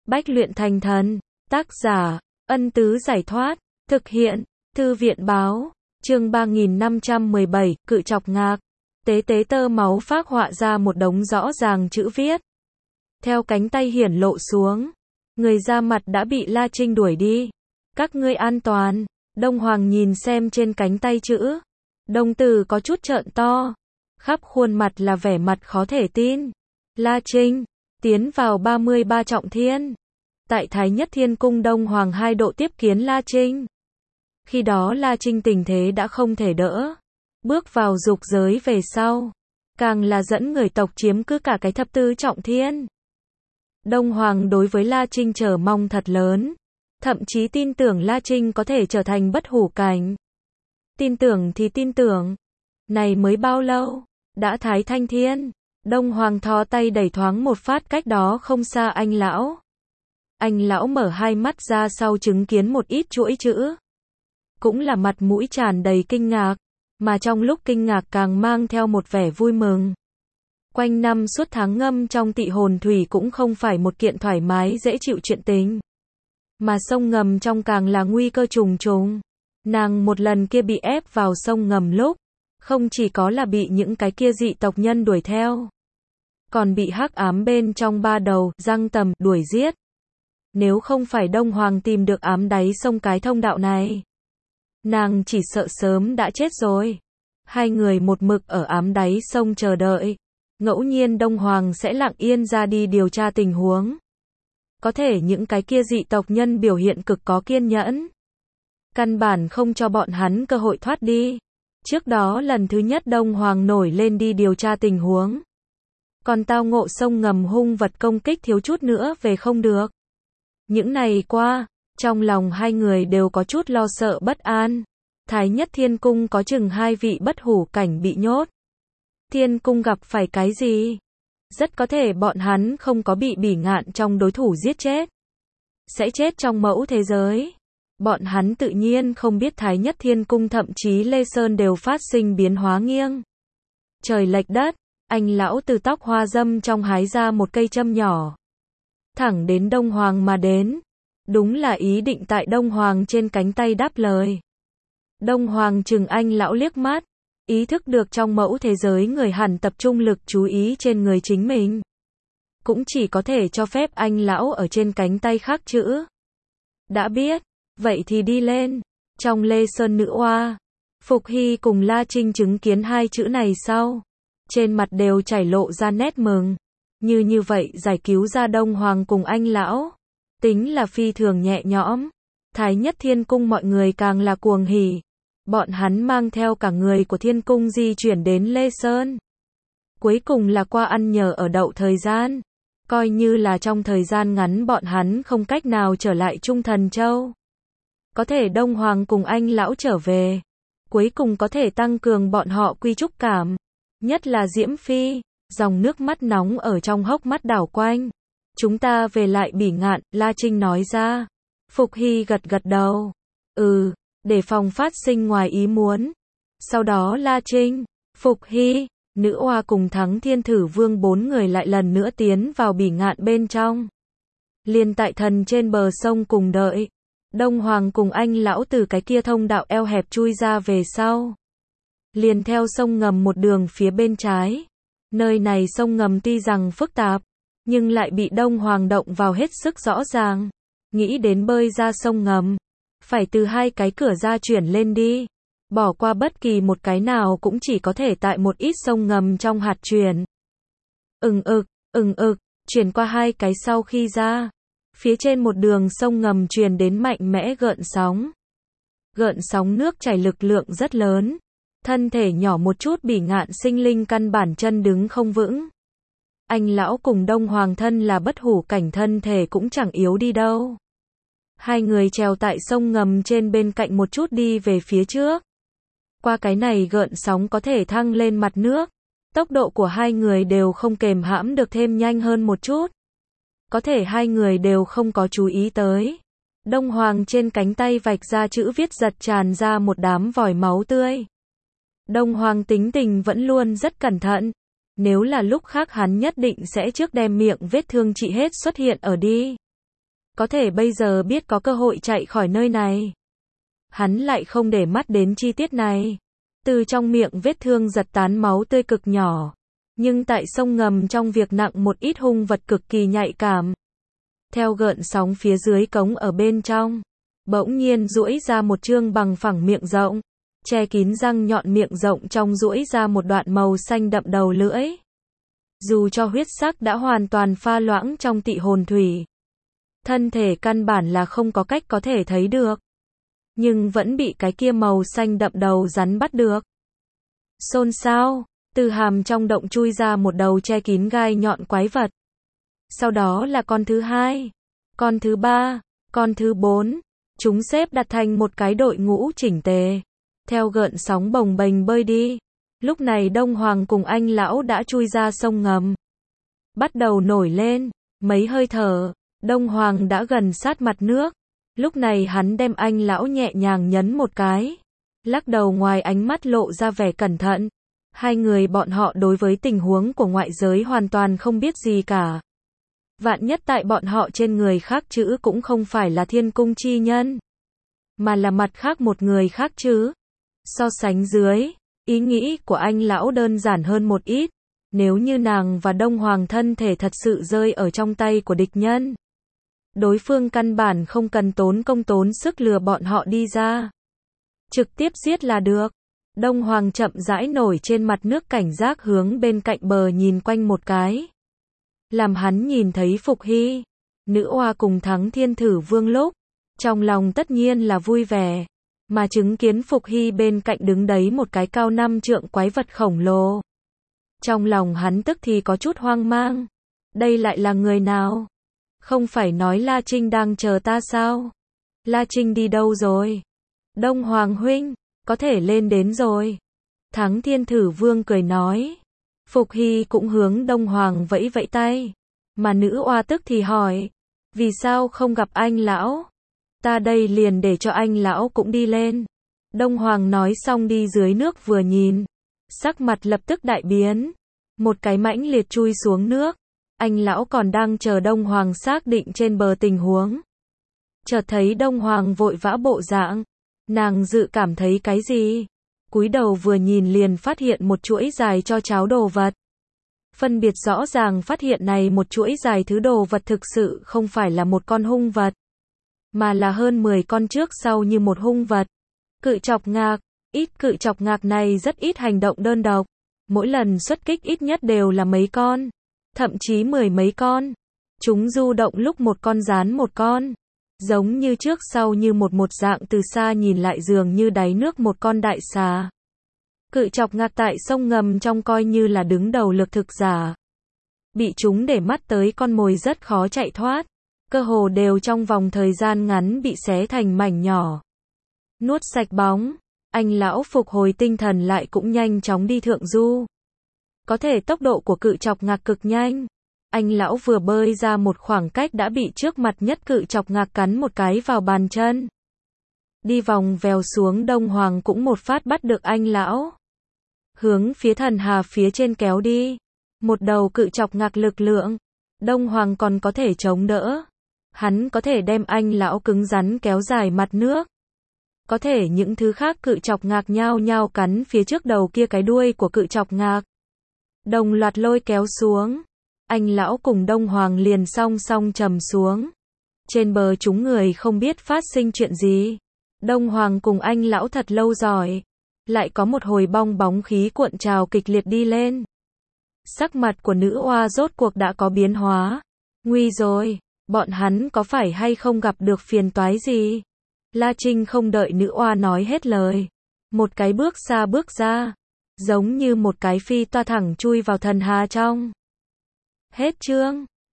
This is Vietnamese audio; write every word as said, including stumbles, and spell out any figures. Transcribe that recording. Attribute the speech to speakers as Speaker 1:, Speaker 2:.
Speaker 1: Bách luyện thành thần. Tác giả, Ân Tứ Giải Thoát. Thực hiện, Thư viện Báo. Chương ba nghìn năm trăm mười bảy, Cự Chọc Ngạc. Tế tế tơ máu phác họa ra một đống rõ ràng chữ viết. Theo cánh tay hiển lộ xuống. Người ra mặt đã bị La Trinh đuổi đi. Các ngươi an toàn. Đông Hoàng nhìn xem trên cánh tay chữ. Đồng tử có chút trợn to. Khắp khuôn mặt là vẻ mặt khó thể tin. La Trinh, tiến vào ba mươi ba trọng thiên. Tại Thái Nhất Thiên Cung Đông Hoàng hai độ tiếp kiến La Trinh. Khi đó La Trinh tình thế đã không thể đỡ. Bước vào dục giới về sau. Càng là dẫn người tộc chiếm cứ cả cái thập tứ trọng thiên. Đông Hoàng đối với La Trinh chờ mong thật lớn. Thậm chí tin tưởng La Trinh có thể trở thành bất hủ cảnh. Tin tưởng thì tin tưởng. Này mới bao lâu? Đã Thái Thanh Thiên. Đông Hoàng thò tay đẩy thoáng một phát cách đó không xa anh lão. Anh lão mở hai mắt ra sau chứng kiến một ít chuỗi chữ. Cũng là mặt mũi tràn đầy kinh ngạc. Mà trong lúc kinh ngạc càng mang theo một vẻ vui mừng. Quanh năm suốt tháng ngâm trong tị hồn thủy cũng không phải một kiện thoải mái dễ chịu chuyện tình. Mà sông ngầm trong càng là nguy cơ trùng trùng. Nàng một lần kia bị ép vào sông ngầm lúc. Không chỉ có là bị những cái kia dị tộc nhân đuổi theo. Còn bị hắc ám bên trong ba đầu, răng tầm, đuổi giết. Nếu không phải Đông Hoàng tìm được ám đáy sông cái thông đạo này. Nàng chỉ sợ sớm đã chết rồi. Hai người một mực ở ám đáy sông chờ đợi. Ngẫu nhiên Đông Hoàng sẽ lặng yên ra đi điều tra tình huống. Có thể những cái kia dị tộc nhân biểu hiện cực có kiên nhẫn. Căn bản không cho bọn hắn cơ hội thoát đi. Trước đó lần thứ nhất Đông Hoàng nổi lên đi điều tra tình huống. Còn tao ngộ sông ngầm hung vật công kích thiếu chút nữa về không được. Những này qua, trong lòng hai người đều có chút lo sợ bất an. Thái Nhất Thiên Cung có chừng hai vị bất hủ cảnh bị nhốt. Thiên Cung gặp phải cái gì? Rất có thể bọn hắn không có bị bỉ ngạn trong đối thủ giết chết. Sẽ chết trong mẫu thế giới. Bọn hắn tự nhiên không biết Thái Nhất Thiên Cung thậm chí Lê Sơn đều phát sinh biến hóa nghiêng. Trời lệch đất, anh lão từ tóc hoa dâm trong hái ra một cây châm nhỏ. Thẳng đến Đông Hoàng mà đến. Đúng là ý định tại Đông Hoàng trên cánh tay đáp lời. Đông Hoàng chừng anh lão liếc mắt. Ý thức được trong mẫu thế giới người hẳn tập trung lực chú ý trên người chính mình. Cũng chỉ có thể cho phép anh lão ở trên cánh tay khắc chữ. Đã biết, vậy thì đi lên. Trong Lê Sơn nữ oa, Phục Hy cùng La Trinh chứng kiến hai chữ này sau. Trên mặt đều chảy lộ ra nét mừng. Như như vậy giải cứu ra Đông Hoàng cùng anh lão. Tính là phi thường nhẹ nhõm. Thái Nhất Thiên Cung mọi người càng là cuồng hỉ. Bọn hắn mang theo cả người của Thiên Cung di chuyển đến Lê Sơn. Cuối cùng là qua ăn nhờ ở đậu thời gian. Coi như là trong thời gian ngắn bọn hắn không cách nào trở lại Trung Thần Châu. Có thể Đông Hoàng cùng anh lão trở về. Cuối cùng có thể tăng cường bọn họ quy trúc cảm. Nhất là Diễm Phi. Dòng nước mắt nóng ở trong hốc mắt đảo quanh. Chúng ta về lại bỉ ngạn, La Trinh nói ra. Phục Hy gật gật đầu. Ừ, để phòng phát sinh ngoài ý muốn. Sau đó La Trinh, Phục Hy, nữ oa cùng Thắng Thiên Thử Vương bốn người lại lần nữa tiến vào bỉ ngạn bên trong. Liên tại thần trên bờ sông cùng đợi. Đông Hoàng cùng anh lão từ cái kia thông đạo eo hẹp chui ra về sau. Liền theo sông ngầm một đường phía bên trái. Nơi này sông ngầm tuy rằng phức tạp, nhưng lại bị Đông Hoàng động vào hết sức rõ ràng. Nghĩ đến bơi ra sông ngầm, phải từ hai cái cửa ra chuyển lên đi. Bỏ qua bất kỳ một cái nào cũng chỉ có thể tại một ít sông ngầm trong hạt chuyển. Ừng ực, ừng ực, chuyển qua hai cái sau khi ra. Phía trên một đường sông ngầm truyền đến mạnh mẽ gợn sóng. Gợn sóng nước chảy lực lượng rất lớn. Thân thể nhỏ một chút bỉ ngạn sinh linh căn bản chân đứng không vững. Anh lão cùng Đông Hoàng thân là bất hủ cảnh thân thể cũng chẳng yếu đi đâu. Hai người trèo tại sông ngầm trên bên cạnh một chút đi về phía trước. Qua cái này gợn sóng có thể thăng lên mặt nước. Tốc độ của hai người đều không kềm hãm được thêm nhanh hơn một chút. Có thể hai người đều không có chú ý tới. Đông Hoàng trên cánh tay vạch ra chữ viết giật tràn ra một đám vòi máu tươi. Đông Hoàng tính tình vẫn luôn rất cẩn thận. Nếu là lúc khác hắn nhất định sẽ trước đem miệng vết thương trị hết xuất hiện ở đi. có thể bây giờ biết có cơ hội chạy khỏi nơi này. Hắn lại không để mắt đến chi tiết này. Từ trong miệng vết thương giật tán máu tươi cực nhỏ. Nhưng tại sông ngầm trong việc nặng một ít hung vật cực kỳ nhạy cảm. Theo gợn sóng phía dưới cống ở bên trong, bỗng nhiên duỗi ra một chương bằng phẳng miệng rộng, che kín răng nhọn miệng rộng trong duỗi ra một đoạn màu xanh đậm đầu lưỡi. Dù cho huyết sắc đã hoàn toàn pha loãng trong tị hồn thủy, thân thể căn bản là không có cách có thể thấy được, nhưng vẫn bị cái kia màu xanh đậm đầu rắn bắt được. Xôn xao, từ hàm trong động chui ra một đầu che kín gai nhọn quái vật. Sau đó là con thứ hai, con thứ ba, con thứ bốn, chúng xếp đặt thành một cái đội ngũ chỉnh tề, theo gợn sóng bồng bềnh bơi đi. Lúc này Đông Hoàng cùng anh lão đã chui ra sông ngầm, bắt đầu nổi lên, mấy hơi thở, Đông Hoàng đã gần sát mặt nước. Lúc này hắn đem anh lão nhẹ nhàng nhấn một cái, lắc đầu ngoài ánh mắt lộ ra vẻ cẩn thận. Hai người bọn họ đối với tình huống của ngoại giới hoàn toàn không biết gì cả. Vạn nhất tại bọn họ trên người khác chữ cũng không phải là thiên cung chi nhân, mà là mặt khác một người khác chứ. So sánh dưới, ý nghĩ của anh lão đơn giản hơn một ít. Nếu như nàng và Đông Hoàng thân thể thật sự rơi ở trong tay của địch nhân, đối phương căn bản không cần tốn công tốn sức lừa bọn họ đi ra, trực tiếp giết là được. Đông Hoàng chậm rãi nổi trên mặt nước, cảnh giác hướng bên cạnh bờ nhìn quanh một cái. Làm hắn nhìn thấy Phục Hy, nữ oa cùng Thắng Thiên Thử Vương lúc, trong lòng tất nhiên là vui vẻ, mà chứng kiến Phục Hy bên cạnh đứng đấy một cái cao năm trượng quái vật khổng lồ. Trong lòng hắn tức thì có chút hoang mang. Đây lại là người nào? Không phải nói La Trinh đang chờ ta sao? La Trinh đi đâu rồi? Đông Hoàng huynh, có thể lên đến rồi. Thắng Thiên Thử Vương cười nói. Phục Hy cũng hướng Đông Hoàng vẫy vẫy tay. Mà nữ oa tức thì hỏi. Vì sao không gặp anh lão? Ta đây liền để cho anh lão cũng đi lên. Đông Hoàng nói xong đi dưới nước vừa nhìn. Sắc mặt lập tức đại biến. Một cái mãnh liệt chui xuống nước. Anh lão còn đang chờ Đông Hoàng xác định trên bờ tình huống. Chợt thấy Đông Hoàng vội vã bộ dạng. Nàng dự cảm thấy cái gì? Cúi đầu vừa nhìn liền phát hiện một chuỗi dài cho cháo đồ vật. Phân biệt rõ ràng phát hiện này một chuỗi dài thứ đồ vật thực sự không phải là một con hung vật, mà là hơn mười con trước sau như một hung vật. Cự chọc ngạc, ít cự chọc ngạc này rất ít hành động đơn độc. Mỗi lần xuất kích ít nhất đều là mấy con, thậm chí mười mấy con. Chúng du động lúc một con dán một con. Giống như trước sau như một một dạng, từ xa nhìn lại dường như đáy nước một con đại xà. Cự chọc ngạc tại sông ngầm trong coi như là đứng đầu lực thực giả. Bị chúng để mắt tới con mồi rất khó chạy thoát. Cơ hồ đều trong vòng thời gian ngắn bị xé thành mảnh nhỏ. Nuốt sạch bóng. Anh lão phục hồi tinh thần lại cũng nhanh chóng đi thượng du. Có thể tốc độ của cự chọc ngạc cực nhanh. Anh lão vừa bơi ra một khoảng cách đã bị trước mặt nhất cự chọc ngạc cắn một cái vào bàn chân. Đi vòng vèo xuống, Đông Hoàng cũng một phát bắt được anh lão. Hướng phía thần hà phía trên kéo đi. Một đầu cự chọc ngạc lực lượng. Đông Hoàng còn có thể chống đỡ. Hắn có thể đem anh lão cứng rắn kéo dài mặt nước. Có thể những thứ khác cự chọc ngạc nhao nhao cắn phía trước đầu kia cái đuôi của cự chọc ngạc. Đồng loạt lôi kéo xuống. Anh lão cùng Đông Hoàng liền song song trầm xuống. Trên bờ chúng người không biết phát sinh chuyện gì. Đông Hoàng cùng anh lão thật lâu rồi. Lại có một hồi bong bóng khí cuộn trào kịch liệt đi lên. Sắc mặt của nữ oa rốt cuộc đã có biến hóa. Nguy rồi, bọn hắn có phải hay không gặp được phiền toái gì? La Trinh không đợi nữ oa nói hết lời. Một cái bước xa bước ra. Giống như một cái phi toa thẳng chui vào thần hà trong. Hết chương.